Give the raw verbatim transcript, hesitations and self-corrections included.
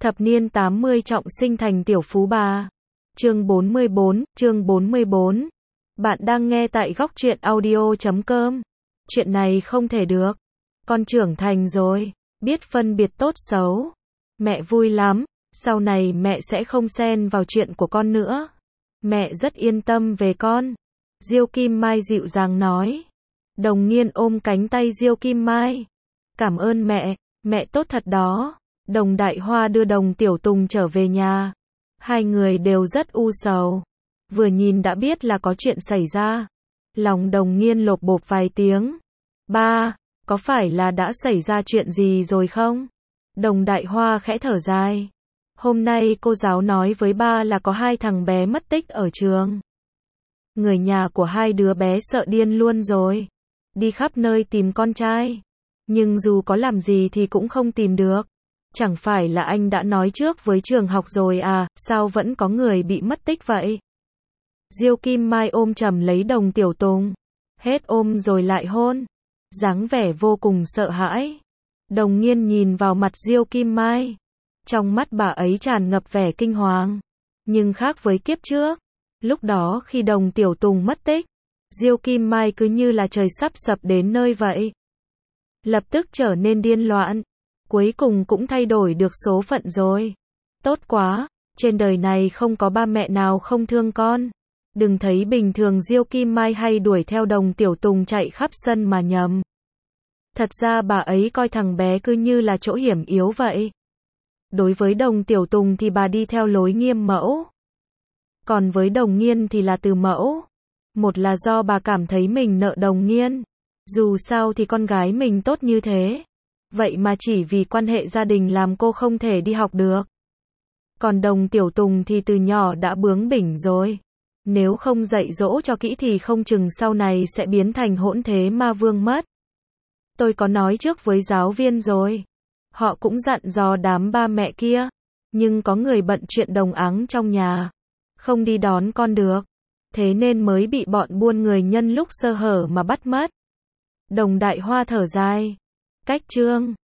Thập niên tám mươi trọng sinh thành tiểu phú bà. Chương bốn mươi bốn, chương bốn mươi bốn. Bạn đang nghe tại góc truyện audio chấm com. Chuyện này không thể được. Con trưởng thành rồi, biết phân biệt tốt xấu. Mẹ vui lắm, sau này mẹ sẽ không xen vào chuyện của con nữa. Mẹ rất yên tâm về con. Diêu Kim Mai dịu dàng nói. Đồng Nghiên ôm cánh tay Diêu Kim Mai. Cảm ơn mẹ, mẹ tốt thật đó. Đồng Đại Hoa đưa Đồng Tiểu Tùng trở về nhà. Hai người đều rất u sầu. Vừa nhìn đã biết là có chuyện xảy ra. Lòng Đồng Nghiên lộp bộp vài tiếng. Ba, có phải là đã xảy ra chuyện gì rồi không? Đồng Đại Hoa khẽ thở dài. Hôm nay cô giáo nói với ba là có hai thằng bé mất tích ở trường. Người nhà của hai đứa bé sợ điên luôn rồi. Đi khắp nơi tìm con trai. Nhưng dù có làm gì thì cũng không tìm được. Chẳng phải là anh đã nói trước với trường học rồi à, sao vẫn có người bị mất tích vậy? Diêu Kim Mai ôm chầm lấy Đồng Tiểu Tùng. Hết ôm rồi lại hôn. Dáng vẻ vô cùng sợ hãi. Đồng Nghiên nhìn vào mặt Diêu Kim Mai. Trong mắt bà ấy tràn ngập vẻ kinh hoàng. Nhưng khác với kiếp trước. Lúc đó khi Đồng Tiểu Tùng mất tích, Diêu Kim Mai cứ như là trời sắp sập đến nơi vậy. Lập tức trở nên điên loạn. Cuối cùng cũng thay đổi được số phận rồi. Tốt quá, trên đời này không có ba mẹ nào không thương con. Đừng thấy bình thường Diêu Kim Mai hay đuổi theo Đồng Tiểu Tùng chạy khắp sân mà nhầm. Thật ra bà ấy coi thằng bé cứ như là chỗ hiểm yếu vậy. Đối với Đồng Tiểu Tùng thì bà đi theo lối nghiêm mẫu. Còn với Đồng Nghiên thì là từ mẫu. Một là do bà cảm thấy mình nợ Đồng Nghiên. Dù sao thì con gái mình tốt như thế. Vậy mà chỉ vì quan hệ gia đình làm cô không thể đi học được. Còn Đồng Tiểu Tùng thì từ nhỏ đã bướng bỉnh rồi. Nếu không dạy dỗ cho kỹ thì không chừng sau này sẽ biến thành hỗn thế ma vương mất. Tôi có nói trước với giáo viên rồi. Họ cũng dặn dò đám ba mẹ kia. Nhưng có người bận chuyện đồng áng trong nhà. Không đi đón con được. Thế nên mới bị bọn buôn người nhân lúc sơ hở mà bắt mất. Đồng Đại Hoa thở dài. Cách chương